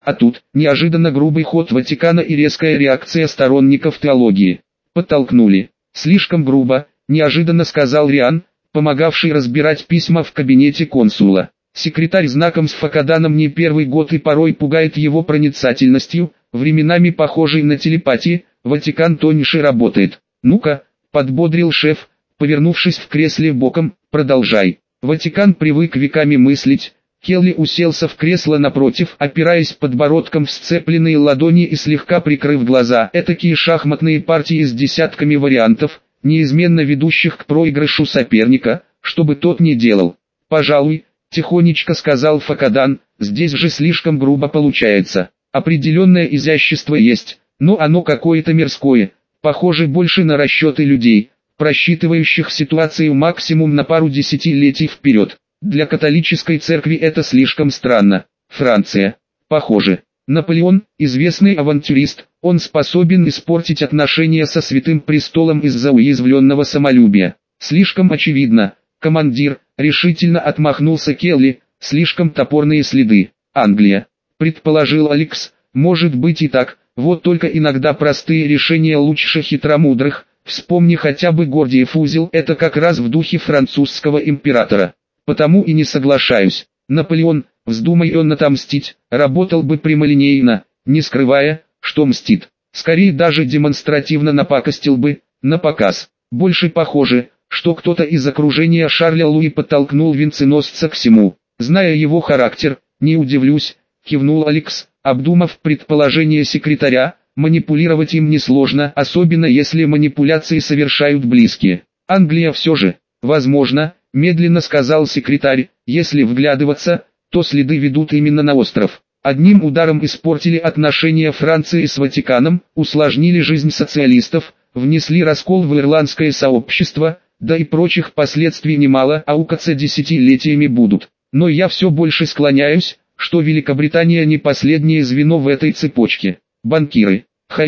А тут, неожиданно грубый ход Ватикана и резкая реакция сторонников теологии. Подтолкнули. Слишком грубо, неожиданно сказал Риан, помогавший разбирать письма в кабинете консула. Секретарь знаком с Факаданом не первый год и порой пугает его проницательностью, временами похожей на телепатию. Ватикан тоньше работает. Ну-ка, подбодрил шеф, повернувшись в кресле боком, продолжай. Ватикан привык веками мыслить. Келли уселся в кресло напротив, опираясь подбородком в сцепленные ладони и слегка прикрыв глаза. Этакие шахматные партии с десятками вариантов, неизменно ведущих к проигрышу соперника, что бы тот ни делал. «Пожалуй», — тихонечко сказал Факадан, — «здесь же слишком грубо получается. Определенное изящество есть, но оно какое-то мирское, похоже больше на расчеты людей, просчитывающих ситуацию максимум на пару десятилетий вперед. Для католической церкви это слишком странно. Франция. Похоже. Наполеон, известный авантюрист, он способен испортить отношения со Святым Престолом из-за уязвленного самолюбия. Слишком очевидно. Командир, решительно отмахнулся Келли, слишком топорные следы. Англия. Предположил Алекс, может быть и так, вот только иногда простые решения лучше хитромудрых. Вспомни хотя бы Гордиев узел, это как раз в духе французского императора. Потому и не соглашаюсь. Наполеон, вздумай он отомстить, работал бы прямолинейно, не скрывая, что мстит. Скорее даже демонстративно напакостил бы, напоказ. Больше похоже, что кто-то из окружения Шарля Луи подтолкнул венценосца к всему. Зная его характер, не удивлюсь, кивнул Алекс, обдумав предположение секретаря, манипулировать им несложно, особенно если манипуляции совершают близкие. Англия все же, возможно, медленно сказал секретарь, если вглядываться, то следы ведут именно на остров. Одним ударом испортили отношения Франции с Ватиканом, усложнили жизнь социалистов, внесли раскол в ирландское сообщество, да и прочих последствий немало, аукаться десятилетиями будут. Но я все больше склоняюсь, что Великобритания не последнее звено в этой цепочке. Банкиры,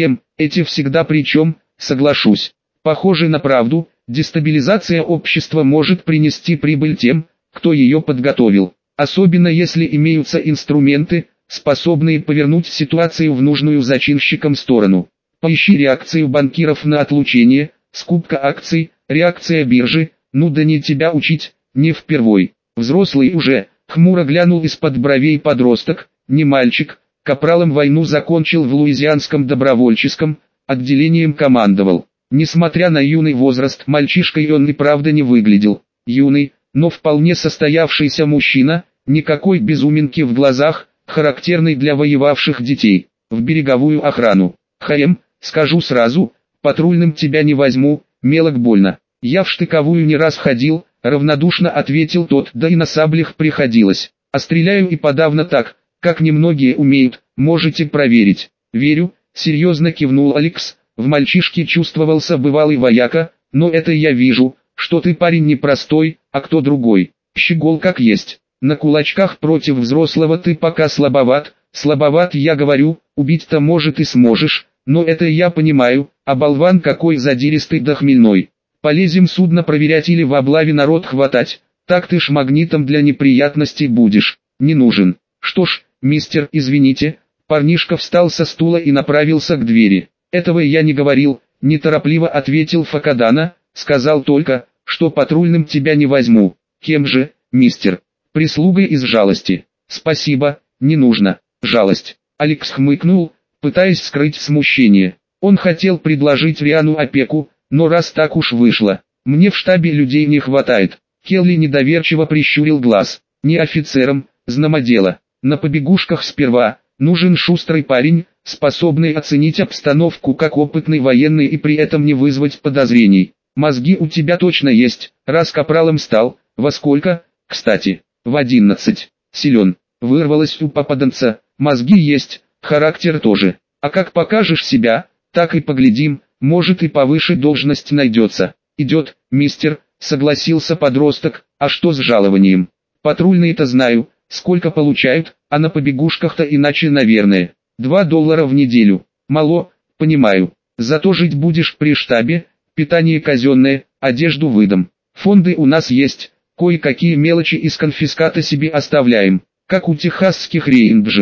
эти всегда причем, соглашусь. Похоже на правду. Дестабилизация общества может принести прибыль тем, кто ее подготовил, особенно если имеются инструменты, способные повернуть ситуацию в нужную зачинщикам сторону. Поищи реакцию банкиров на отлучение, скупка акций, реакция биржи, ну да не тебя учить, не впервой. Взрослый уже, хмуро глянул из-под бровей подросток, не мальчик, капралом войну закончил в луизианском добровольческом, отделением командовал. Несмотря на юный возраст, мальчишкой он и правда не выглядел. Юный, но вполне состоявшийся мужчина, никакой безуминки в глазах, характерный для воевавших детей. В береговую охрану. Скажу сразу, патрульным тебя не возьму, мелок больно. Я в штыковую не раз ходил, равнодушно ответил тот, да и на саблях приходилось. А стреляю и подавно так, как немногие умеют, можете проверить. Верю, серьезно кивнул Алекс. В мальчишке чувствовался бывалый вояка, но это я вижу, что ты парень не простой, а кто другой. Щегол как есть. На кулачках против взрослого ты пока слабоват, я говорю, убить-то может и сможешь, но это я понимаю, а болван какой задиристый да хмельной. Полезем судно проверять или в облаве народ хватать, так ты ж магнитом для неприятностей будешь, не нужен. Что ж, мистер, извините, парнишка встал со стула и направился к двери. Этого я не говорил, неторопливо ответил Факадана, сказал только, что патрульным тебя не возьму. Кем же, мистер? Прислугой из жалости. Спасибо, не нужно. Жалость. Алекс хмыкнул, пытаясь скрыть смущение. Он хотел предложить Риану опеку, но раз так уж вышло, мне в штабе людей не хватает. Келли недоверчиво прищурил глаз. Не офицером, знамо дело. На побегушках сперва, нужен шустрый парень, способный оценить обстановку как опытный военный и при этом не вызвать подозрений. Мозги у тебя точно есть, раз капралом стал. Во сколько, кстати? В 11. Силен. Вырвалось у попаданца. Мозги есть, характер тоже. А как покажешь себя, так и поглядим, может и повыше должность найдется. Идет, мистер, согласился подросток. А что с жалованием? Патрульные-то знаю, сколько получают, а на побегушках-то иначе наверное. $2 в неделю. Мало, понимаю. Зато жить будешь при штабе, питание казенное, одежду выдам. Фонды у нас есть, кое-какие мелочи из конфиската себе оставляем, как у техасских рейнджеров.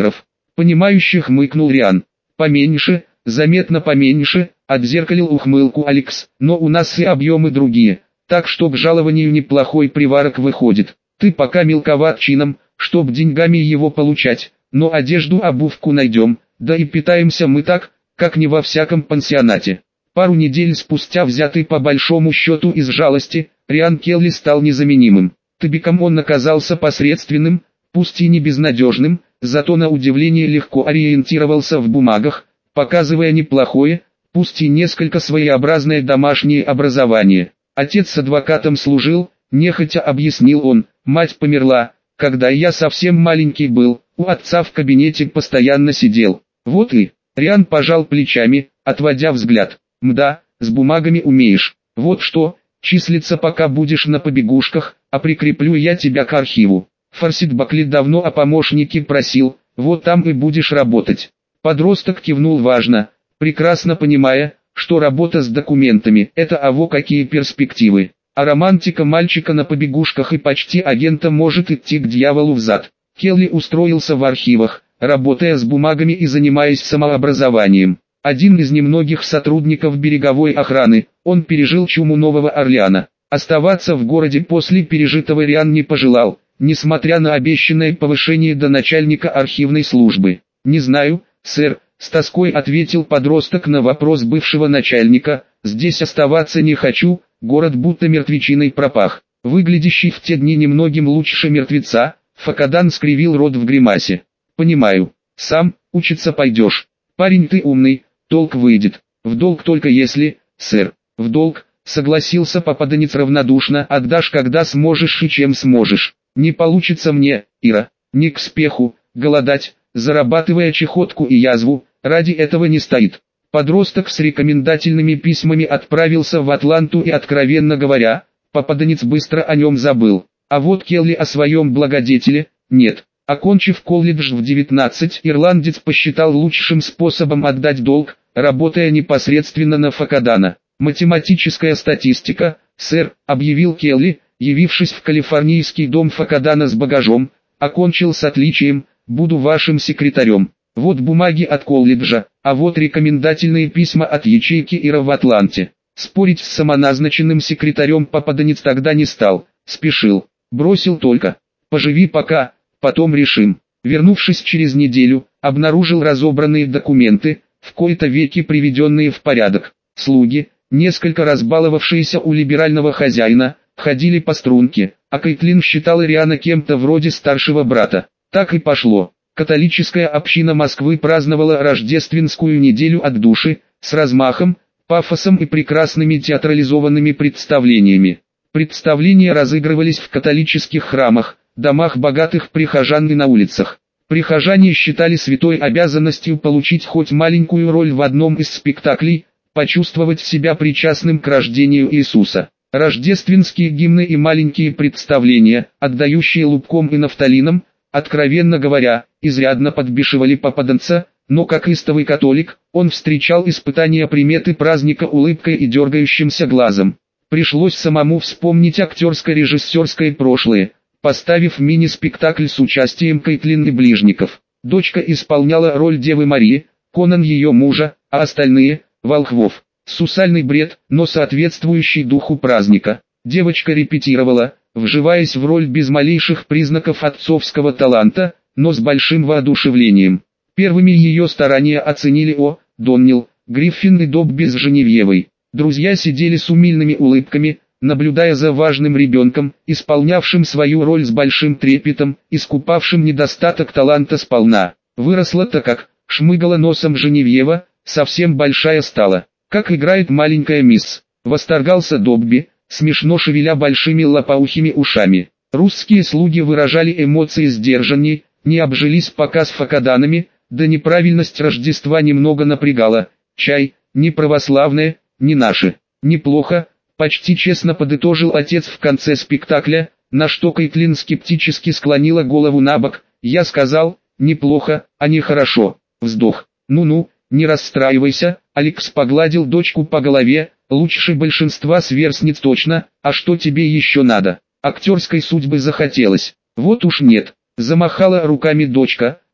Понимающе хмыкнул Риан. Поменьше, заметно поменьше, отзеркалил ухмылку Алекс. Но у нас и объемы другие, так что к жалованию неплохой приварок выходит. Ты пока мелковат чином, чтоб деньгами его получать, но одежду-обувку найдем, да и питаемся мы так, как не во всяком пансионате. Пару недель спустя, взятый по большому счету из жалости, Риан Келли стал незаменимым. Тыбиком он оказался посредственным, пусть и не безнадежным, зато на удивление легко ориентировался в бумагах, показывая неплохое, пусть и несколько своеобразное домашнее образование. Отец с адвокатом служил, нехотя объяснил он, мать померла, когда я совсем маленький был, у отца в кабинете постоянно сидел. Вот и, Риан пожал плечами, отводя взгляд. Мда, с бумагами умеешь. Вот что, числиться пока будешь на побегушках, а прикреплю я тебя к архиву. Фарсид Бакли давно о помощнике просил, вот там и будешь работать. Подросток кивнул важно, прекрасно понимая, что работа с документами – это аво какие перспективы. А романтика мальчика на побегушках и почти агента может идти к дьяволу взад. Келли устроился в архивах, работая с бумагами и занимаясь самообразованием. Один из немногих сотрудников береговой охраны, он пережил чуму Нового Орлеана. Оставаться в городе после пережитого Риан не пожелал, несмотря на обещанное повышение до начальника архивной службы. «Не знаю, сэр», — с тоской ответил подросток на вопрос бывшего начальника, «здесь оставаться не хочу, город будто мертвечиной пропах». Выглядящий в те дни немногим лучше мертвеца, Факадан скривил рот в гримасе. «Понимаю, сам, учиться пойдешь. Парень ты умный, толк выйдет. В долг только если, сэр, в долг», — согласился попаданец равнодушно, «отдашь когда сможешь и чем сможешь. Не получится мне, Ира, не к спеху, голодать, зарабатывая чехотку и язву, ради этого не стоит». Подросток с рекомендательными письмами отправился в Атланту и, откровенно говоря, попаданец быстро о нем забыл. А вот Келли о своем благодетеле, нет. Окончив колледж в 19, ирландец посчитал лучшим способом отдать долг, работая непосредственно на Факадана. «Математическая статистика, сэр», — объявил Келли, явившись в калифорнийский дом Факадана с багажом, «окончил с отличием, буду вашим секретарем. Вот бумаги от колледжа, а вот рекомендательные письма от ячейки Ира в Атланте». Спорить с самоназначенным секретарем попаданец тогда не стал, спешил, бросил только: «Поживи пока, потом решим». Вернувшись через неделю, обнаружил разобранные документы, в кои-то веки приведенные в порядок. Слуги, несколько разбаловавшиеся у либерального хозяина, ходили по струнке, а Кейтлин считала Риана кем-то вроде старшего брата. Так и пошло. Католическая община Москвы праздновала рождественскую неделю от души, с размахом, пафосом и прекрасными театрализованными представлениями. Представления разыгрывались в католических храмах, домах богатых прихожан и на улицах. Прихожане считали святой обязанностью получить хоть маленькую роль в одном из спектаклей, почувствовать себя причастным к рождению Иисуса. Рождественские гимны и маленькие представления, отдающие лубком и нафталином, откровенно говоря, изрядно подбешивали попаданца, но как истовый католик, он встречал испытания приметы праздника улыбкой и дергающимся глазом. Пришлось самому вспомнить актерско-режиссерское прошлое, поставив мини-спектакль с участием Кейтлин и ближников. Дочка исполняла роль Девы Марии, Конан ее мужа, а остальные – волхвов. Сусальный бред, но соответствующий духу праздника. Девочка репетировала, вживаясь в роль без малейших признаков отцовского таланта, но с большим воодушевлением. Первыми ее старания оценили Доннилл, Гриффин и Добби с Женевьевой. Друзья сидели с умильными улыбками, наблюдая за важным ребенком, исполнявшим свою роль с большим трепетом, искупавшим недостаток таланта сполна. Выросла-то как, шмыгала носом Женевьева, совсем большая стала. Как играет маленькая мисс, восторгался Добби, смешно шевеля большими лопоухими ушами. Русские слуги выражали эмоции сдержанней, не обжились пока с факаданами, да неправильность Рождества немного напрягала. Чай, не православное, не наши. Неплохо, почти честно подытожил отец в конце спектакля, на что Кейтлин скептически склонила голову набок. Я сказал, неплохо, а не хорошо. Вздох. Ну-ну, не расстраивайся, Алекс погладил дочку по голове, лучше большинства сверстниц точно, а что тебе еще надо? Актерской судьбы захотелось. Вот уж нет, замахала руками дочка,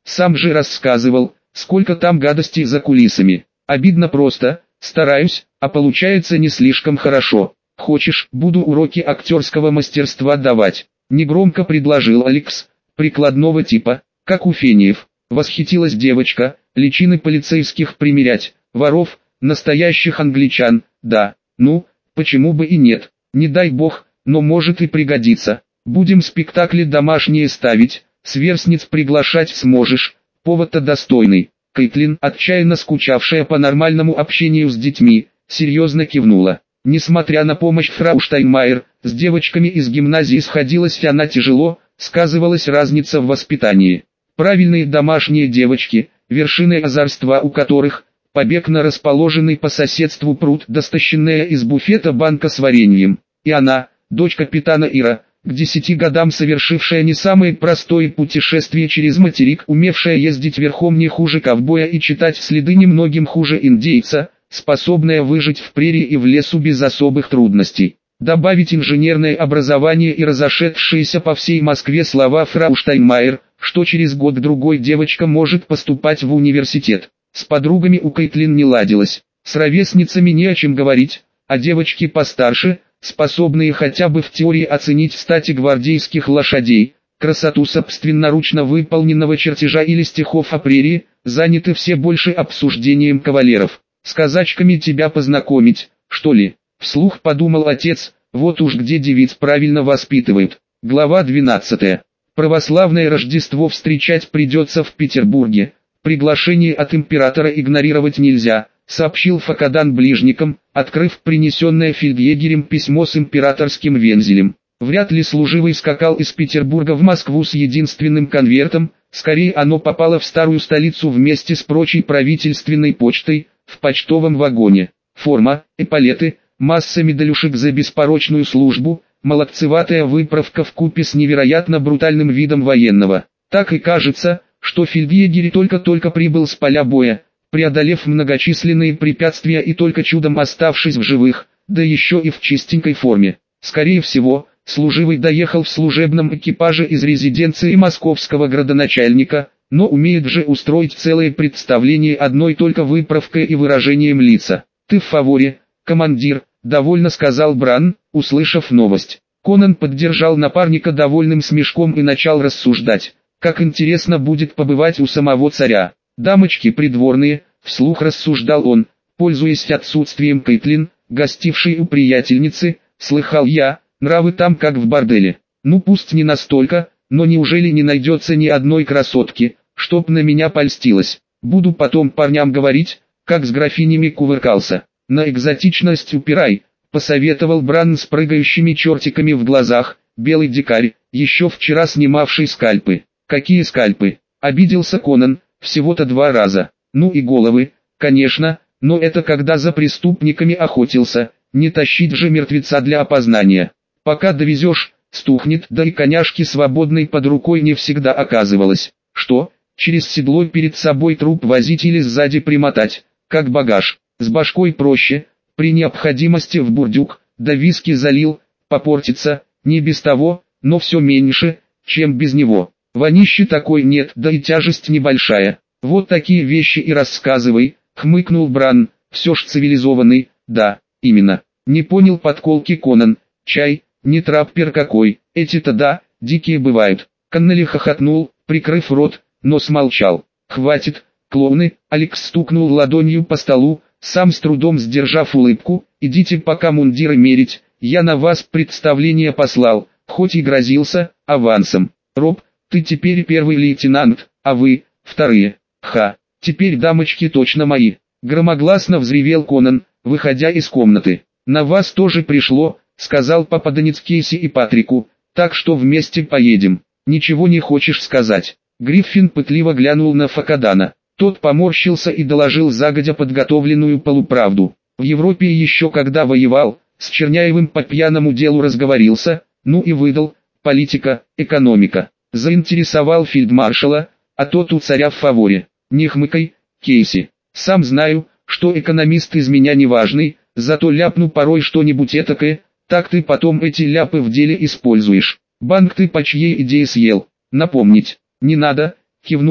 Сам же рассказывал, сколько там гадостей за кулисами. Обидно просто, стараюсь, а получается не слишком хорошо. Хочешь, буду уроки актерского мастерства давать? Негромко предложил Алекс, прикладного типа, как у Фениев. Восхитилась девочка, личины полицейских примерять, воров, настоящих англичан, да, ну, почему бы и нет, не дай бог, но может и пригодится. Будем спектакли домашние ставить, сверстниц приглашать сможешь, повод-то достойный. Кэтлин, отчаянно скучавшая по нормальному общению с детьми, серьезно кивнула. Несмотря на помощь фрау Штайнмайер, с девочками из гимназии сходилась она тяжело, сказывалась разница в воспитании. Правильные домашние девочки, вершины озорства у которых, побег на расположенный по соседству пруд, достащенная из буфета банка с вареньем. И она, дочь капитана Ира, к 10 годам совершившая не самое простое путешествие через материк, умевшая ездить верхом не хуже ковбоя и читать следы немногим хуже индейца, способная выжить в прерии и в лесу без особых трудностей. Добавить инженерное образование и разошедшиеся по всей Москве слова фрау Штайнмайер, что через год-другой девочка может поступать в университет. С подругами у Кэтлин не ладилось, с ровесницами не о чем говорить, а девочки постарше, способные хотя бы в теории оценить стати гвардейских лошадей, красоту собственноручно выполненного чертежа или стихов о прерии, заняты все больше обсуждением кавалеров. С казачками тебя познакомить, что ли? Вслух подумал отец, вот уж где девиц правильно воспитывают. Глава 12. Православное Рождество встречать придется в Петербурге. Приглашение от императора игнорировать нельзя, сообщил Факадан ближникам, открыв принесенное фельдъегерем письмо с императорским вензелем. Вряд ли служивый скакал из Петербурга в Москву с единственным конвертом, скорее оно попало в старую столицу вместе с прочей правительственной почтой, в почтовом вагоне. Форма, эполеты, масса медалюшек за беспорочную службу, молодцеватая выправка вкупе с невероятно брутальным видом военного. Так и кажется, что фельдъегерь только-только прибыл с поля боя, преодолев многочисленные препятствия и только чудом оставшись в живых, да еще и в чистенькой форме. Скорее всего, служивый доехал в служебном экипаже из резиденции московского градоначальника, но умеет же устроить целое представление одной только выправкой и выражением лица. «Ты в фаворе, командир», — довольно сказал Бран, услышав новость. Конан поддержал напарника довольным смешком и начал рассуждать, как интересно будет побывать у самого царя. «Дамочки придворные», — вслух рассуждал он, пользуясь отсутствием Кэтлин, гостившей у приятельницы, слыхал я, нравы там как в борделе. Ну пусть не настолько, но неужели не найдется ни одной красотки, чтоб на меня польстилась. Буду потом парням говорить, как с графинями кувыркался. На экзотичность упирай, посоветовал Бран с прыгающими чертиками в глазах, белый дикарь, еще вчера снимавший скальпы. Какие скальпы? Обиделся Конан, всего-то 2 раза. Ну и головы, конечно, но это когда за преступниками охотился, не тащить же мертвеца для опознания. Пока довезешь, стухнет, да и коняшки свободной под рукой не всегда оказывалось. Что, через седло перед собой труп возить или сзади примотать, как багаж? С башкой проще, при необходимости в бурдюк, да виски залил, попортится, не без того, но все меньше, чем без него. Вонищи такой нет, да и тяжесть небольшая. Вот такие вещи и рассказывай, хмыкнул Бран, все ж цивилизованный, да, именно. Не понял подколки Конан, чай, не траппер какой, эти-то да, дикие бывают. Коннелли хохотнул, прикрыв рот, но смолчал. Хватит, клоуны, Алекс стукнул ладонью по столу, сам с трудом сдержав улыбку, идите пока мундиры мерить, я на вас представление послал, хоть и грозился, авансом. Роб, ты теперь первый лейтенант, а вы, вторые. Ха, теперь дамочки точно мои. Громогласно взревел Конан, выходя из комнаты. На вас тоже пришло, сказал попаданец Кейси и Патрику, так что вместе поедем. Ничего не хочешь сказать? Гриффин пытливо глянул на Факадана. Тот поморщился и доложил загодя подготовленную полуправду. В Европе еще когда воевал, с Черняевым по пьяному делу разговорился, ну и выдал, политика, экономика. Заинтересовал фельдмаршала, а тот у царя в фаворе. Не хмыкай, Кейси. Сам знаю, что экономист из меня неважный, зато ляпну порой что-нибудь этакое, так ты потом эти ляпы в деле используешь. Банк ты по чьей идее съел? Напомнить. Не надо, кивнул О,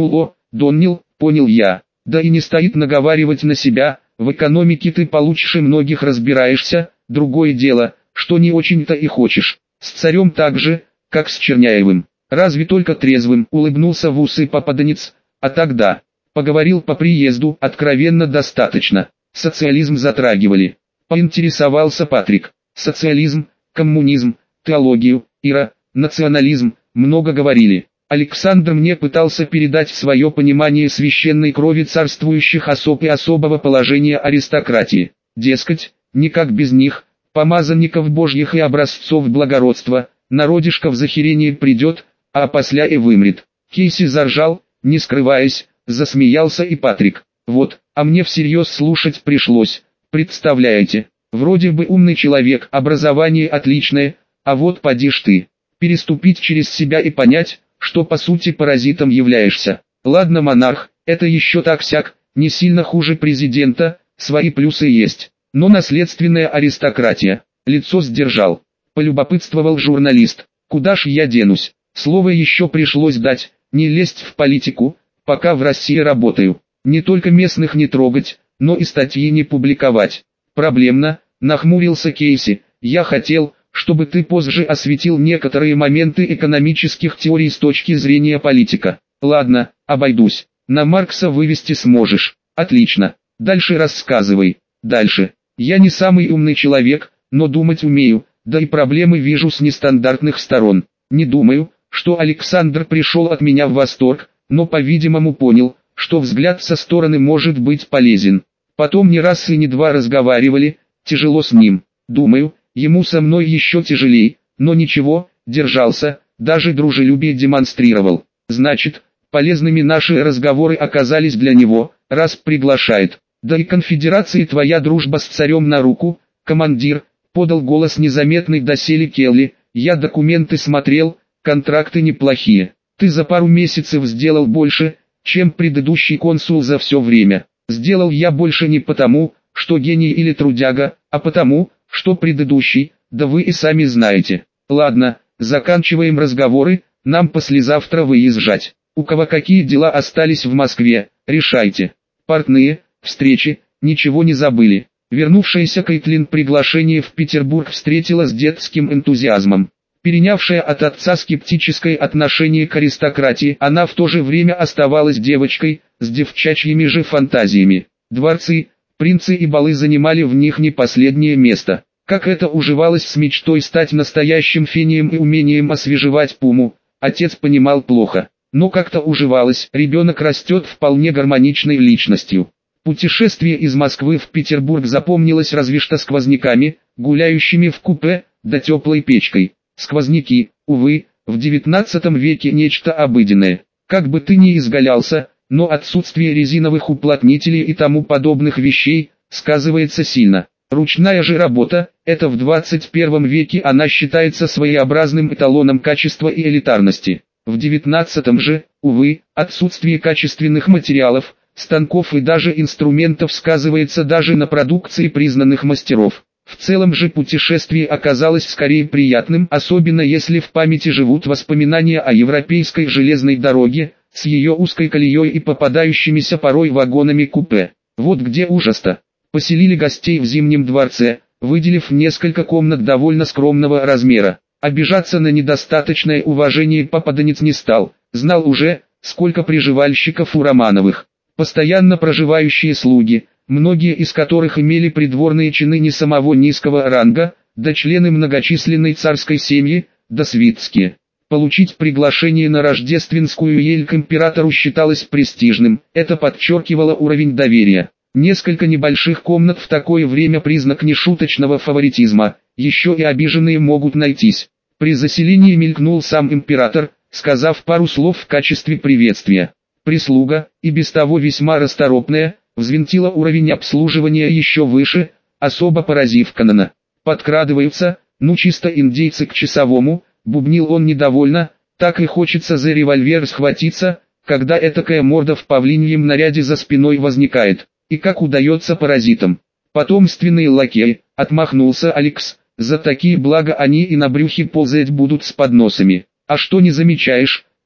Доннил, понял я. Да и не стоит наговаривать на себя, в экономике ты получше многих разбираешься, другое дело, что не очень-то и хочешь. С царем так же, как с Черняевым. Разве только трезвым, улыбнулся в усы попаданец, а тогда... Поговорил по приезду, откровенно достаточно. Социализм затрагивали. Поинтересовался Патрик. Социализм, коммунизм, теологию, Ира, национализм, много говорили. Александр мне пытался передать свое понимание священной крови царствующих особ и особого положения аристократии. Дескать, никак без них, помазанников божьих и образцов благородства, народишко в захерение придет, а после и вымрет. Кейси заржал, не скрываясь, засмеялся и Патрик. Вот, а мне всерьез слушать пришлось, представляете, вроде бы умный человек, образование отличное, а вот поди ж ты, переступить через себя и понять, что по сути паразитом являешься. Ладно, монарх, это еще так-сяк, не сильно хуже президента, свои плюсы есть, но наследственная аристократия. Лицо сдержал. Полюбопытствовал журналист. Куда ж я денусь? Слово еще пришлось дать, не лезть в политику, пока в России работаю. Не только местных не трогать, но и статьи не публиковать. Проблемно, нахмурился Кейси. Я хотел, чтобы ты позже осветил некоторые моменты экономических теорий с точки зрения политика. Ладно, обойдусь. На Маркса вывести сможешь. Отлично. Дальше рассказывай. Дальше. Я не самый умный человек, но думать умею, да и проблемы вижу с нестандартных сторон. Не думаю, что Александр пришел от меня в восторг, но по-видимому понял, что взгляд со стороны может быть полезен. Потом не раз и не два разговаривали, тяжело с ним. Думаю, ему со мной еще тяжелей, но ничего, держался, даже дружелюбие демонстрировал. Значит, полезными наши разговоры оказались для него, раз приглашает. Да и конфедерации твоя дружба с царем на руку, командир, подал голос незаметный доселе Келли. Я документы смотрел, контракты неплохие. Ты за пару месяцев сделал больше, чем предыдущий консул за все время. Сделал я больше не потому, что гений или трудяга, а потому, что предыдущий, да вы и сами знаете. Ладно, заканчиваем разговоры, нам послезавтра выезжать. У кого какие дела остались в Москве, решайте. Портные, встречи, ничего не забыли. Вернувшаяся Кейтлин приглашение в Петербург встретила с детским энтузиазмом. Перенявшая от отца скептическое отношение к аристократии, она в то же время оставалась девочкой, с девчачьими же фантазиями. Дворцы, принцы и балы занимали в них не последнее место. Как это уживалось с мечтой стать настоящим фением и умением освежевать пуму, отец понимал плохо. Но как-то уживалось, ребенок растет вполне гармоничной личностью. Путешествие из Москвы в Петербург запомнилось разве что сквозняками, гуляющими в купе, да теплой печкой. Сквозняки, увы, в 19 веке нечто обыденное. Как бы ты ни изгалялся, но отсутствие резиновых уплотнителей и тому подобных вещей сказывается сильно. Ручная же работа, это в 21 веке она считается своеобразным эталоном качества и элитарности. В 19 же, увы, отсутствие качественных материалов, станков и даже инструментов сказывается даже на продукции признанных мастеров. В целом же путешествие оказалось скорее приятным, особенно если в памяти живут воспоминания о европейской железной дороге, с ее узкой колеей и попадающимися порой вагонами купе. Вот где ужас-то. Поселили гостей в Зимнем дворце, выделив несколько комнат довольно скромного размера. Обижаться на недостаточное уважение попаданец не стал, знал уже, сколько приживальщиков у Романовых. Постоянно проживающие слуги, многие из которых имели придворные чины не самого низкого ранга, да члены многочисленной царской семьи, да свитские. Получить приглашение на рождественскую ель к императору считалось престижным, это подчеркивало уровень доверия. Несколько небольших комнат в такое время признак нешуточного фаворитизма, еще и обиженные могут найтись. При заселении мелькнул сам император, сказав пару слов в качестве приветствия. Прислуга, и без того весьма расторопная, взвинтила уровень обслуживания еще выше, особо поразив Конана. Подкрадываются, ну чисто индейцы к часовому, бубнил он недовольно, так и хочется за револьвер схватиться, когда этакая морда в павлиньем наряде за спиной возникает. И как удается паразитам. Потомственные лакеи, отмахнулся Алекс, за такие блага они и на брюхе ползать будут с подносами. А что не замечаешь,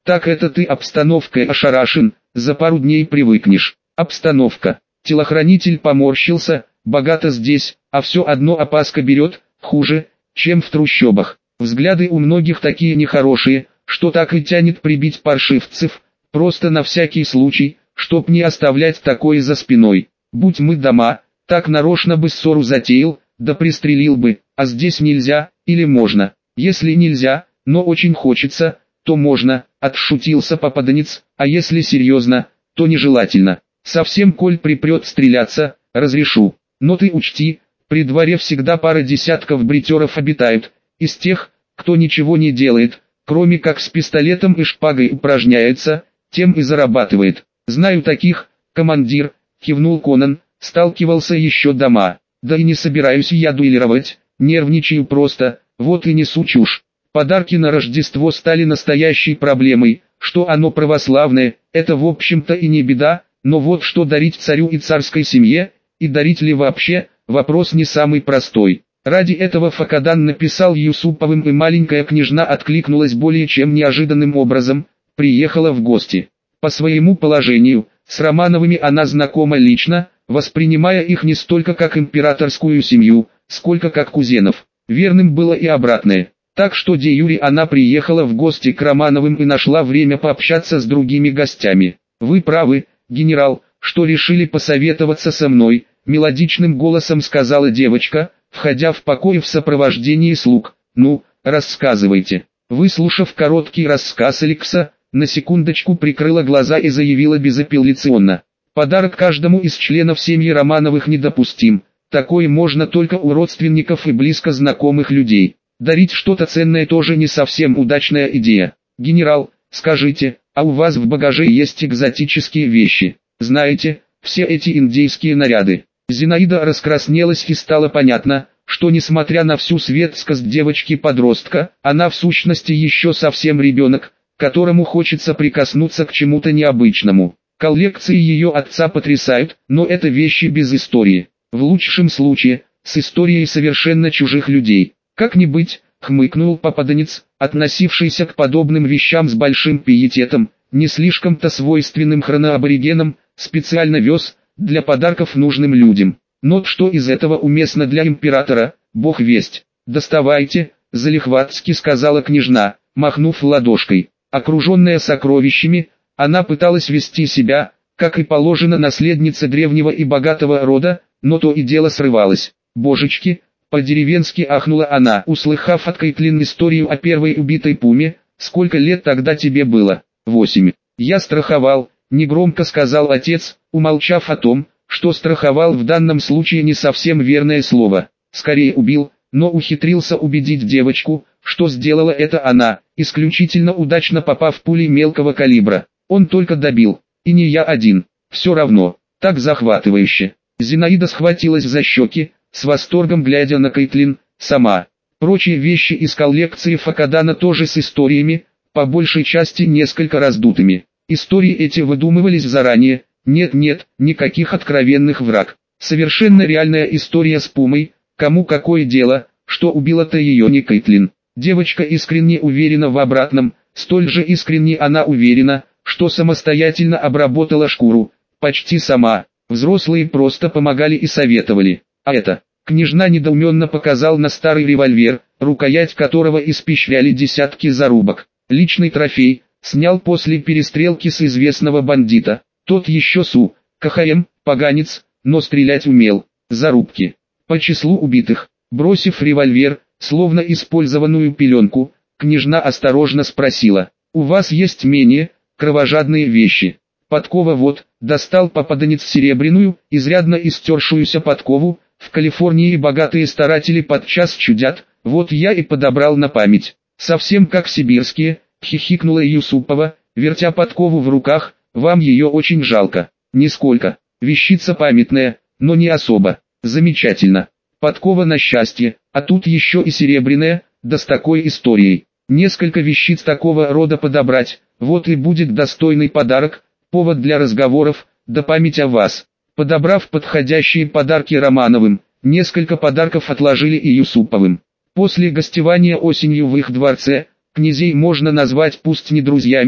Так это ты обстановкой ошарашен, за пару дней привыкнешь. Обстановка. Телохранитель поморщился, богато здесь, а все одно опаска берет, хуже, чем в трущобах. Взгляды у многих такие нехорошие, что так и тянет прибить паршивцев, просто на всякий случай, чтоб не оставлять такое за спиной. Будь мы дома, так нарочно бы ссору затеял, да пристрелил бы, а здесь нельзя, или можно. Если нельзя, но очень хочется, то можно, отшутился попаданец, а если серьезно, то нежелательно. Совсем коль припрет стреляться, разрешу. Но ты учти, при дворе всегда пара десятков бритеров обитают, из тех, кто ничего не делает, кроме как с пистолетом и шпагой упражняется, тем и зарабатывает. Знаю таких, командир, кивнул Конан, сталкивался еще дома. Да и не собираюсь я дуэлировать, нервничаю просто, вот и несу чушь. Подарки на Рождество стали настоящей проблемой, что оно православное, это в общем-то и не беда, но вот что дарить царю и царской семье, и дарить ли вообще, вопрос не самый простой. Ради этого Факадан написал Юсуповым, и маленькая княжна откликнулась более чем неожиданным образом, приехала в гости. По своему положению, с Романовыми она знакома лично, воспринимая их не столько как императорскую семью, сколько как кузенов. Верным было и обратное. Так что де юре она приехала в гости к Романовым и нашла время пообщаться с другими гостями. «Вы правы, генерал, что решили посоветоваться со мной», — мелодичным голосом сказала девочка, входя в покой в сопровождении слуг. «Ну, рассказывайте». Выслушав короткий рассказ, Алекса на секундочку прикрыла глаза и заявила безапелляционно: «Подарок каждому из членов семьи Романовых недопустим, такое можно только у родственников и близко знакомых людей. Дарить что-то ценное тоже не совсем удачная идея. Генерал, скажите, а у вас в багаже есть экзотические вещи? Знаете, все эти индейские наряды?» Зинаида раскраснелась, и стало понятно, что несмотря на всю светскость девочки-подростка, она в сущности еще совсем ребенок, которому хочется прикоснуться к чему-то необычному. Коллекции ее отца потрясают, но это вещи без истории. В лучшем случае, с историей совершенно чужих людей. «Как не быть», — хмыкнул попаданец, относившийся к подобным вещам с большим пиететом, не слишком-то свойственным хроноаборигенам, специально вез для подарков нужным людям. Но что из этого уместно для императора, бог весть. «Доставайте», — залихватски сказала княжна, махнув ладошкой. Окруженная сокровищами, она пыталась вести себя, как и положено наследнице древнего и богатого рода, но то и дело срывалось. «Божечки!» — по-деревенски ахнула она, услыхав от Кейтлин историю о первой убитой пуме. «Сколько лет тогда тебе было?» «8. Я страховал», — негромко сказал отец, умолчав о том, что страховал в данном случае не совсем верное слово. Скорее убил, но ухитрился убедить девочку, что сделала это она, исключительно удачно попав пулей мелкого калибра. Он только добил, и не я один. Все равно, так захватывающе. Зинаида схватилась за щеки, с восторгом глядя на Кейтлин. Сама. Прочие вещи из коллекции Факадана тоже с историями, по большей части несколько раздутыми. Истории эти выдумывались заранее. Нет, никаких откровенных враг. Совершенно реальная история с пумой. Кому какое дело, что убила-то ее не Кейтлин. Девочка искренне уверена в обратном, столь же искренне она уверена, что самостоятельно обработала шкуру, почти сама. Взрослые просто помогали и советовали. А это, княжна недоуменно показал на старый револьвер, рукоять которого испещряли десятки зарубок. Личный трофей, снял после перестрелки с известного бандита. Тот еще КХМ, поганец, но стрелять умел. Зарубки. По числу убитых. Бросив револьвер, словно использованную пеленку, княжна осторожно спросила: «У вас есть менее кровожадные вещи?» «Подкова вот», достал попаданец серебряную, изрядно истершуюся подкову. «В Калифорнии богатые старатели подчас чудят, вот я и подобрал на память». «Совсем как сибирские», хихикнула Юсупова, вертя подкову в руках. «Вам ее очень жалко». «Нисколько. Вещица памятная, но не особо». «Замечательно. Подкова на счастье, а тут еще и серебряная, да с такой историей. Несколько вещиц такого рода подобрать, вот и будет достойный подарок, повод для разговоров, да память о вас». Подобрав подходящие подарки Романовым, несколько подарков отложили и Юсуповым. После гостевания осенью в их дворце, князей можно назвать пусть не друзьями,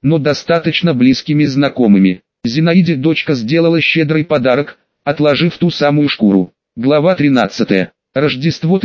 но достаточно близкими знакомыми. Зинаиде дочка сделала щедрый подарок, отложив ту самую шкуру. Глава 13. Рождество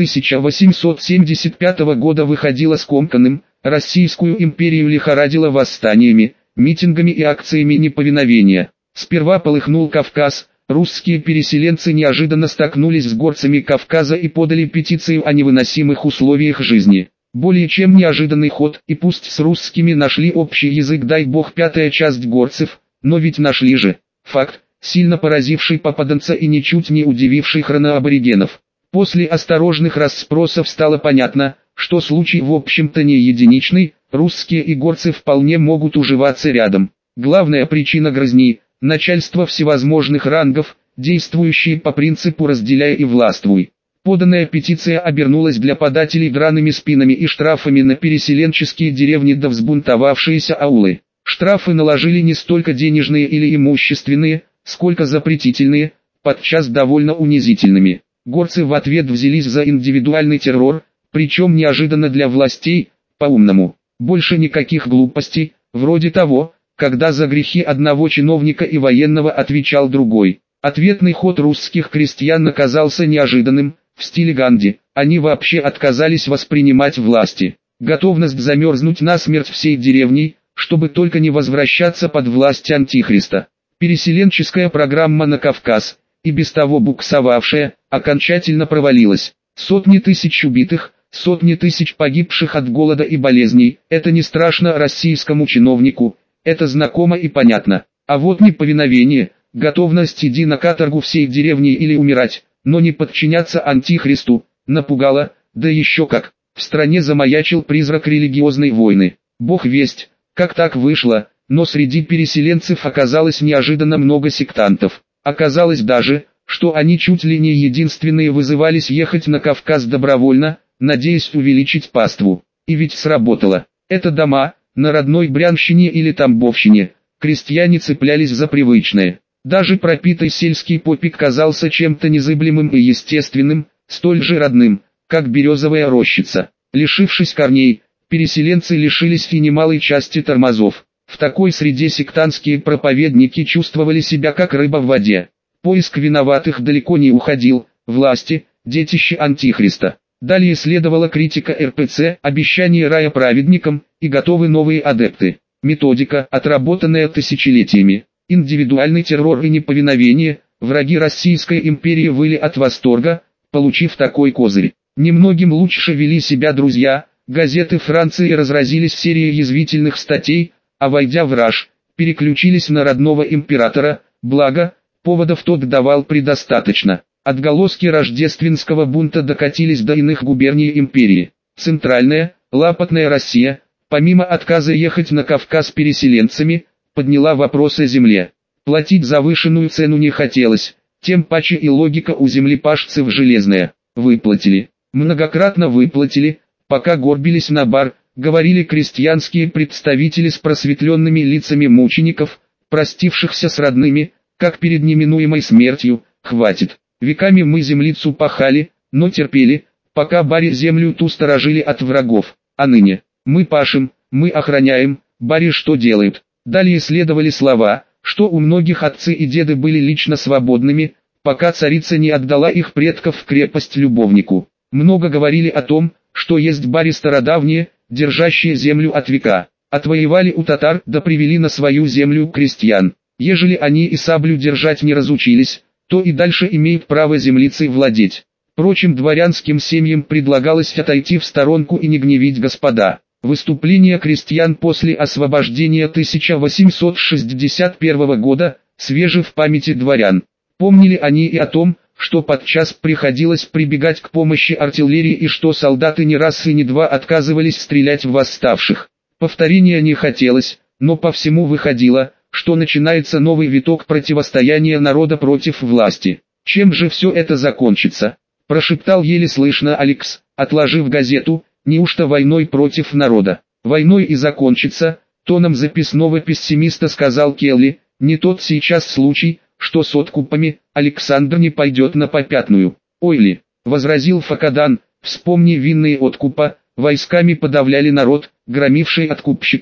1875 года выходило скомканным, Российскую империю лихорадило восстаниями, митингами и акциями неповиновения. Сперва полыхнул Кавказ, русские переселенцы неожиданно столкнулись с горцами Кавказа и подали петицию о невыносимых условиях жизни. Более чем неожиданный ход, и пусть с русскими нашли общий язык, дай бог, пятая часть горцев, но ведь нашли же. Факт, сильно поразивший попаданца и ничуть не удививший хроноаборигенов. После осторожных расспросов стало понятно, что случай в общем-то не единичный, русские и горцы вполне могут уживаться рядом. Главная причина грызни – начальство всевозможных рангов, действующие по принципу «разделяй и властвуй». Поданная петиция обернулась для подателей драными спинами и штрафами на переселенческие деревни да взбунтовавшиеся аулы. Штрафы наложили не столько денежные или имущественные, сколько запретительные, подчас довольно унизительными. Горцы в ответ взялись за индивидуальный террор, причем неожиданно для властей, по-умному. Больше никаких глупостей, вроде того, когда за грехи одного чиновника и военного отвечал другой. Ответный ход русских крестьян оказался неожиданным, в стиле Ганди. Они вообще отказались воспринимать власти. Готовность замерзнуть насмерть всей деревней, чтобы только не возвращаться под власть Антихриста. Переселенческая программа на Кавказ, и без того буксовавшая, окончательно провалилась. Сотни тысяч убитых, сотни тысяч погибших от голода и болезней – это не страшно российскому чиновнику, это знакомо и понятно. А вот неповиновение, готовность идти на каторгу всей деревни или умирать, но не подчиняться Антихристу, напугало, да еще как. В стране замаячил призрак религиозной войны. Бог весть, как так вышло, но среди переселенцев оказалось неожиданно много сектантов. Оказалось даже, что они чуть ли не единственные вызывались ехать на Кавказ добровольно, надеясь увеличить паству. И ведь сработало. Это дома, на родной Брянщине или Тамбовщине, крестьяне цеплялись за привычное. Даже пропитый сельский попик казался чем-то незыблемым и естественным, столь же родным, как березовая рощица. Лишившись корней, переселенцы лишились и немалой части тормозов. В такой среде сектантские проповедники чувствовали себя как рыба в воде. Поиск виноватых далеко не уходил, власти, детище Антихриста. Далее следовала критика РПЦ, обещание рая праведникам, и готовы новые адепты. Методика, отработанная тысячелетиями. Индивидуальный террор и неповиновение, враги Российской империи выли от восторга, получив такой козырь. Немногим лучше вели себя друзья, газеты Франции разразились серией язвительных статей, а войдя в раж, переключились на родного императора, благо, поводов тот давал предостаточно. Отголоски рождественского бунта докатились до иных губерний империи. Центральная, лапотная Россия, помимо отказа ехать на Кавказ переселенцами, подняла вопрос о земле. Платить завышенную цену не хотелось, тем паче и логика у землепашцев железная. Выплатили, многократно выплатили, пока горбились на бар, говорили крестьянские представители с просветленными лицами мучеников, простившихся с родными, как перед неминуемой смертью, хватит. Веками мы землицу пахали, но терпели, пока бари землю ту сторожили от врагов, а ныне мы пашем, мы охраняем, бари что делают? Далее следовали слова, что у многих отцы и деды были лично свободными, пока царица не отдала их предков в крепость любовнику. Много говорили о том, что есть бари стародавние, держащие землю от века, отвоевали у татар да привели на свою землю крестьян. Ежели они и саблю держать не разучились, то и дальше имеют право землицей владеть. Впрочем, дворянским семьям предлагалось отойти в сторонку и не гневить господа. Выступления крестьян после освобождения 1861 года, свежи в памяти дворян. Помнили они и о том, что подчас приходилось прибегать к помощи артиллерии и что солдаты не раз и не два отказывались стрелять в восставших. Повторения не хотелось, но по всему выходило, что начинается новый виток противостояния народа против власти. Чем же все это закончится? Прошептал еле слышно Алекс, отложив газету, неужто войной против народа? Войной и закончится, тоном записного пессимиста сказал Келли, не тот сейчас случай, что с откупами, Александр не пойдет на попятную. Ой ли, возразил Факадан, вспомни винные откупа, войсками подавляли народ, громивший откупщиков.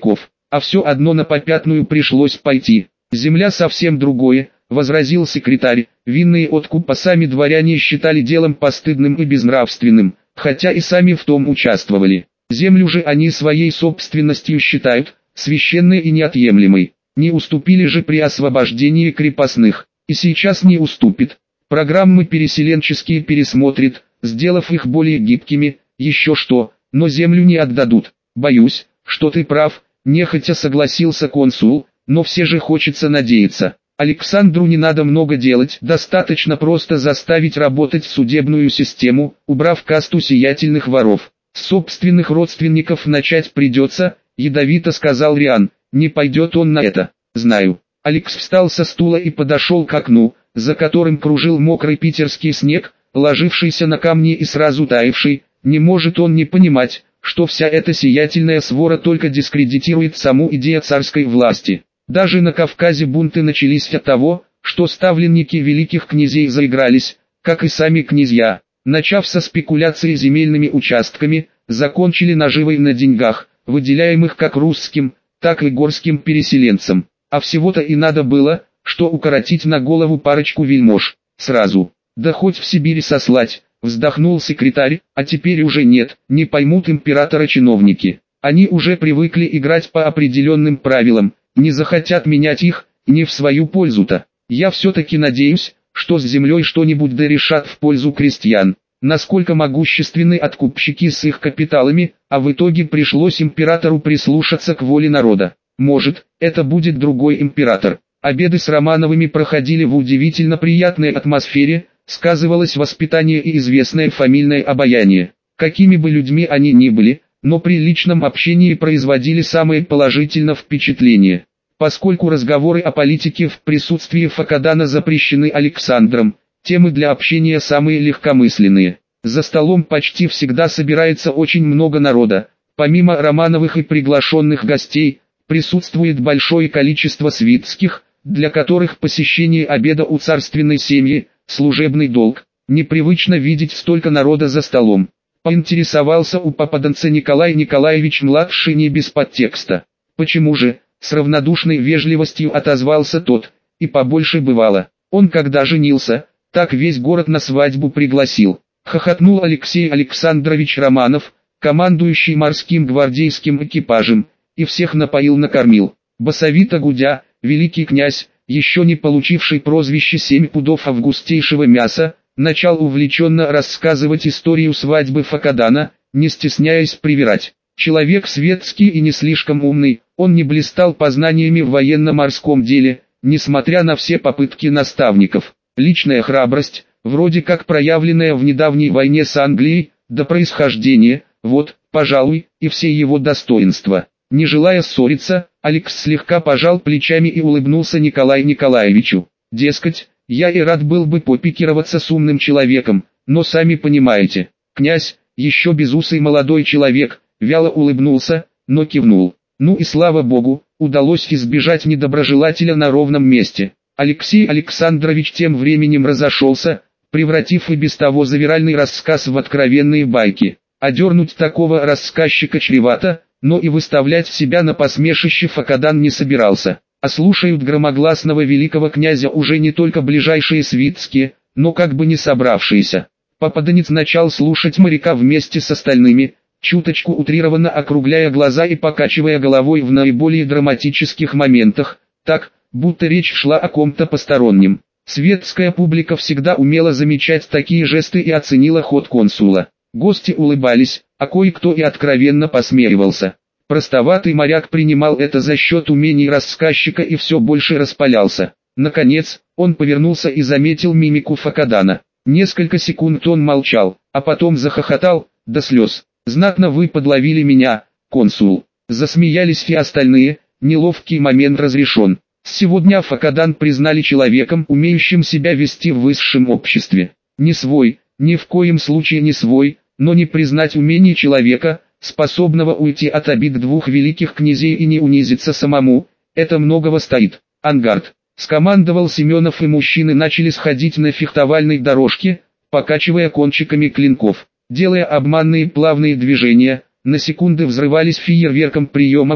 а все одно на попятную пришлось пойти. Земля совсем другое, возразил секретарь, винные откупа сами дворяне считали делом постыдным и безнравственным, хотя и сами в том участвовали. Землю же они своей собственностью считают, священной и неотъемлемой. Не уступили же при освобождении крепостных, и сейчас не уступит. Программы переселенческие пересмотрит, сделав их более гибкими, еще что, но землю не отдадут. Боюсь, что ты прав, нехотя согласился консул, но все же хочется надеяться. Александру не надо много делать, достаточно просто заставить работать судебную систему, убрав касту сиятельных воров. С собственных родственников начать придется, ядовито сказал Риан, не пойдет он на это, знаю. Алекс встал со стула и подошел к окну, за которым кружил мокрый питерский снег, ложившийся на камни и сразу таявший. Не может он не понимать, что вся эта сиятельная свора только дискредитирует саму идею царской власти. Даже на Кавказе бунты начались от того, что ставленники великих князей заигрались, как и сами князья. Начав со спекуляции земельными участками, закончили наживой на деньгах, выделяемых как русским, так и горским переселенцам. А всего-то и надо было, что укоротить на голову парочку вельмож, сразу. Да хоть в Сибирь сослать, вздохнул секретарь, а теперь уже нет, не поймут императора чиновники. Они уже привыкли играть по определенным правилам, не захотят менять их, не в свою пользу-то. Я все-таки надеюсь, что с землей что-нибудь дорешат в пользу крестьян. Насколько могущественны откупщики с их капиталами, а в итоге пришлось императору прислушаться к воле народа. Может, это будет другой император. Обеды с Романовыми проходили в удивительно приятной атмосфере, сказывалось воспитание и известное фамильное обаяние. Какими бы людьми они ни были, но при личном общении производили самое положительное впечатление. Поскольку разговоры о политике в присутствии Факадана запрещены Александром, темы для общения самые легкомысленные. За столом почти всегда собирается очень много народа. Помимо Романовых и приглашенных гостей, присутствует большое количество свитских, для которых посещение обеда у царственной семьи – служебный долг. Непривычно видеть столько народа за столом. Поинтересовался у попаданца Николай Николаевич-младший не без подтекста. Почему же? С равнодушной вежливостью отозвался тот, и побольше бывало. Он когда женился, так весь город на свадьбу пригласил. Хохотнул Алексей Александрович Романов, командующий морским гвардейским экипажем, и всех напоил-накормил. Басовито гудя, великий князь, еще не получивший прозвище 7 пудов августейшего мяса, начал увлеченно рассказывать историю свадьбы Факадана, не стесняясь привирать. Человек светский и не слишком умный, он не блистал познаниями в военно-морском деле, несмотря на все попытки наставников. Личная храбрость, вроде как проявленная в недавней войне с Англией, до происхождения, вот, пожалуй, и все его достоинства. Не желая ссориться, Алекс слегка пожал плечами и улыбнулся Николаю Николаевичу. Дескать, я и рад был бы попикироваться с умным человеком, но сами понимаете. Князь, еще безусый молодой человек, вяло улыбнулся, но кивнул. Ну и слава богу, удалось избежать недоброжелателя на ровном месте. Алексей Александрович тем временем разошелся, превратив и без того завиральный рассказ в откровенные байки. Одернуть такого рассказчика чревато, но и выставлять себя на посмешище Факадан не собирался. А слушают громогласного великого князя уже не только ближайшие свитские, но как бы не собравшиеся. Попаданец начал слушать моряка вместе с остальными, чуточку утрированно округляя глаза и покачивая головой в наиболее драматических моментах, так, будто речь шла о ком-то постороннем. Светская публика всегда умела замечать такие жесты и оценила ход консула. Гости улыбались, а кое-кто и откровенно посмеивался. Простоватый моряк принимал это за счет умений рассказчика и все больше распалялся. Наконец, он повернулся и заметил мимику Факадана. Несколько секунд он молчал, а потом захохотал, до слез. «Знатно вы подловили меня, консул». Засмеялись и остальные, неловкий момент разрешен. С сего дня Факадан признали человеком, умеющим себя вести в высшем обществе. Не свой, ни в коем случае не свой, но не признать умений человека, способного уйти от обид двух великих князей и не унизиться самому, это многого стоит. «Ангард», — скомандовал Семенов, и мужчины начали сходить на фехтовальной дорожке, покачивая кончиками клинков. Делая обманные плавные движения, на секунды взрывались фейерверком приемов,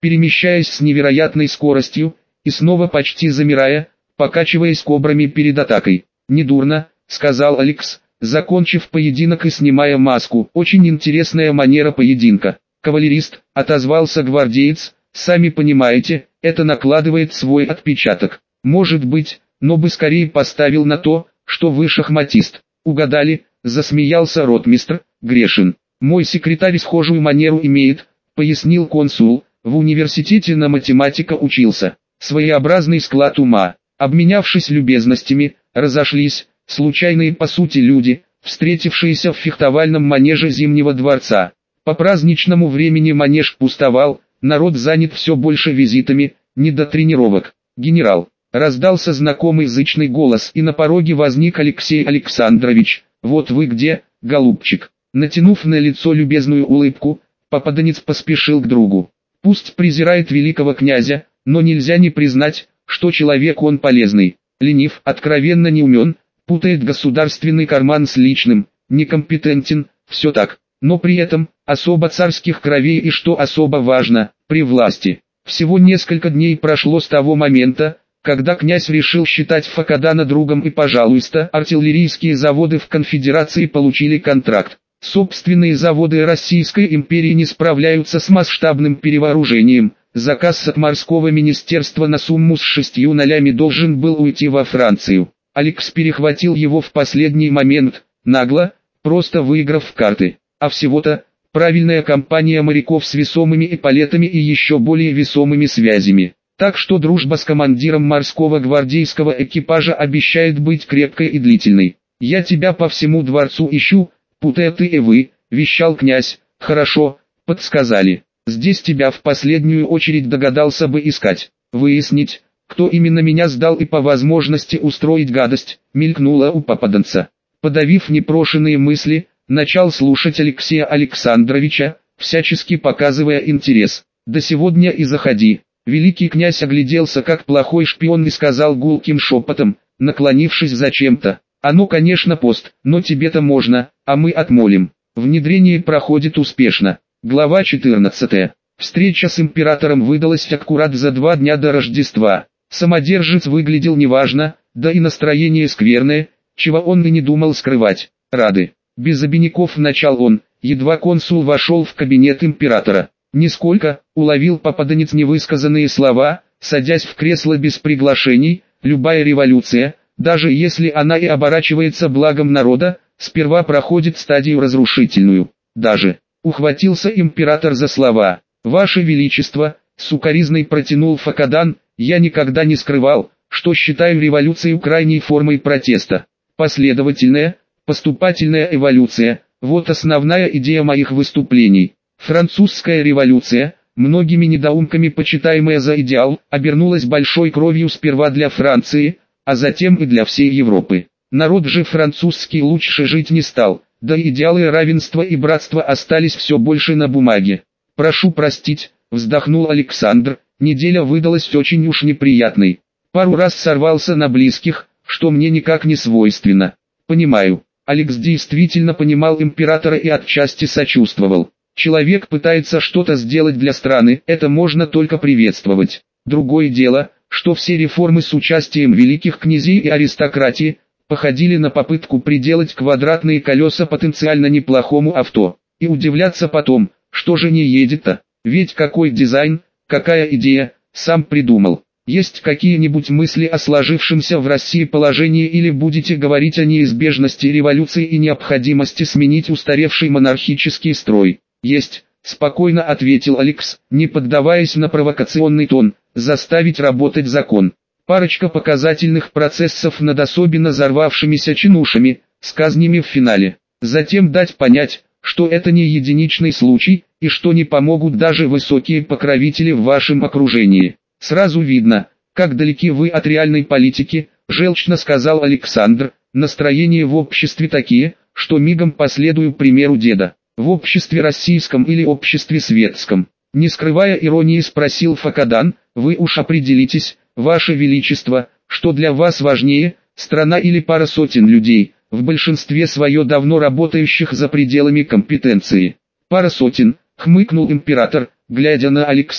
перемещаясь с невероятной скоростью, и снова почти замирая, покачиваясь кобрами перед атакой. «Недурно», — сказал Алекс, закончив поединок и снимая маску. «Очень интересная манера поединка». «Кавалерист», — отозвался гвардеец, — «сами понимаете, это накладывает свой отпечаток». «Может быть, но бы скорее поставил на то, что вы шахматист». «Угадали», — засмеялся ротмистр. «Грешен. Мой секретарь схожую манеру имеет», — пояснил консул. «В университете на математика учился». Своеобразный склад ума. Обменявшись любезностями, разошлись, случайные по сути люди, встретившиеся в фехтовальном манеже Зимнего дворца. По праздничному времени манеж пустовал, народ занят все больше визитами, не до тренировок. «Генерал!» — раздался знакомый зычный голос, и на пороге возник Алексей Александрович. «Вот вы где, голубчик!» Натянув на лицо любезную улыбку, попаданец поспешил к другу. Пусть презирает великого князя, но нельзя не признать, что человек он полезный. Ленив, откровенно неумен, путает государственный карман с личным, некомпетентен, все так. Но при этом, особо царских кровей и, что особо важно, при власти. Всего несколько дней прошло с того момента, когда князь решил считать Факадана другом, и, пожалуйста, артиллерийские заводы в конфедерации получили контракт. Собственные заводы Российской империи не справляются с масштабным перевооружением. Заказ от морского министерства на сумму с 6 нолями должен был уйти во Францию. Алекс перехватил его в последний момент, нагло, просто выиграв в карты. А всего-то, правильная компания моряков с весомыми эполетами и еще более весомыми связями. Так что дружба с командиром морского гвардейского экипажа обещает быть крепкой и длительной. «Я тебя по всему дворцу ищу, путая ты и вы», — вещал князь. «Хорошо, подсказали. Здесь тебя в последнюю очередь догадался бы искать. Выяснить, кто именно меня сдал, и по возможности устроить гадость», — мелькнула у попаданца. Подавив непрошенные мысли, начал слушать Алексея Александровича, всячески показывая интерес. «Да сегодня и заходи». Великий князь огляделся как плохой шпион и сказал гулким шепотом, наклонившись зачем-то: «Оно, конечно, пост, но тебе-то можно, а мы отмолим». Внедрение проходит успешно. Глава 14. Встреча с императором выдалась аккурат за 2 дня до Рождества. Самодержец выглядел неважно, да и настроение скверное, чего он и не думал скрывать. «Рады». Без обиняков начал он, едва консул вошел в кабинет императора. «Нисколько», — уловил попаданец невысказанные слова, садясь в кресло без приглашений. «Любая революция, даже если она и оборачивается благом народа, сперва проходит стадию разрушительную. Даже». Ухватился император за слова. «Ваше Величество», — сукоризной протянул Факадан, — «я никогда не скрывал, что считаю революцию крайней формой протеста. Последовательная, поступательная эволюция — вот основная идея моих выступлений. Французская революция, многими недоумками почитаемая за идеал, обернулась большой кровью сперва для Франции, а затем и для всей Европы. Народ же французский лучше жить не стал, да и идеалы равенства и братства остались все больше на бумаге». «Прошу простить», — вздохнул Александр, — «неделя выдалась очень уж неприятной. Пару раз сорвался на близких, что мне никак не свойственно». «Понимаю». Алекс действительно понимал императора и отчасти сочувствовал. Человек пытается что-то сделать для страны, это можно только приветствовать. Другое дело, что все реформы с участием великих князей и аристократии походили на попытку приделать квадратные колеса потенциально неплохому авто. И удивляться потом, что же не едет-то, ведь какой дизайн, какая идея, сам придумал. Есть какие-нибудь мысли о сложившемся в России положении, или будете говорить о неизбежности революции и необходимости сменить устаревший монархический строй? «Есть», — спокойно ответил Алекс, не поддаваясь на провокационный тон, — «заставить работать закон». Парочка показательных процессов над особенно взорвавшимися чинушами, с казнями в финале. Затем дать понять, что это не единичный случай, и что не помогут даже высокие покровители в вашем окружении. «Сразу видно, как далеки вы от реальной политики», — желчно сказал Александр. «Настроения в обществе такие, что мигом последую примеру деда». «В обществе российском или обществе светском?» Не скрывая иронии, спросил Факадан. «Вы уж определитесь, Ваше Величество, что для вас важнее, страна или пара сотен людей, в большинстве свое давно работающих за пределами компетенции?» «Пара сотен», — хмыкнул император, глядя на Алекса,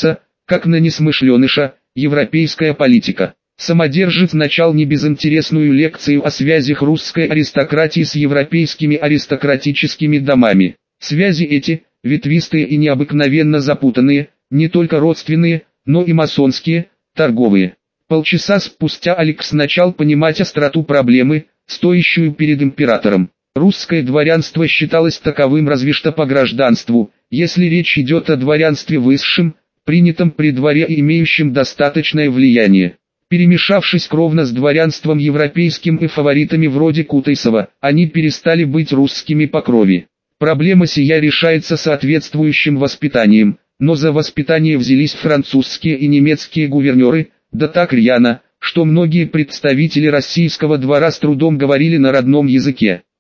как на несмышленыша, европейская политика. Самодержец начал небезынтересную лекцию о связях русской аристократии с европейскими аристократическими домами. Связи эти, ветвистые и необыкновенно запутанные, не только родственные, но и масонские, торговые. Полчаса спустя Алекс начал понимать остроту проблемы, стоящую перед императором. Русское дворянство считалось таковым разве что по гражданству, если речь идет о дворянстве высшем, принятом при дворе и имеющем достаточное влияние. Перемешавшись кровно с дворянством европейским и фаворитами вроде Кутайсова, они перестали быть русскими по крови. Проблема сия решается соответствующим воспитанием, но за воспитание взялись французские и немецкие гувернеры, да так рьяно, что многие представители российского двора с трудом говорили на родном языке.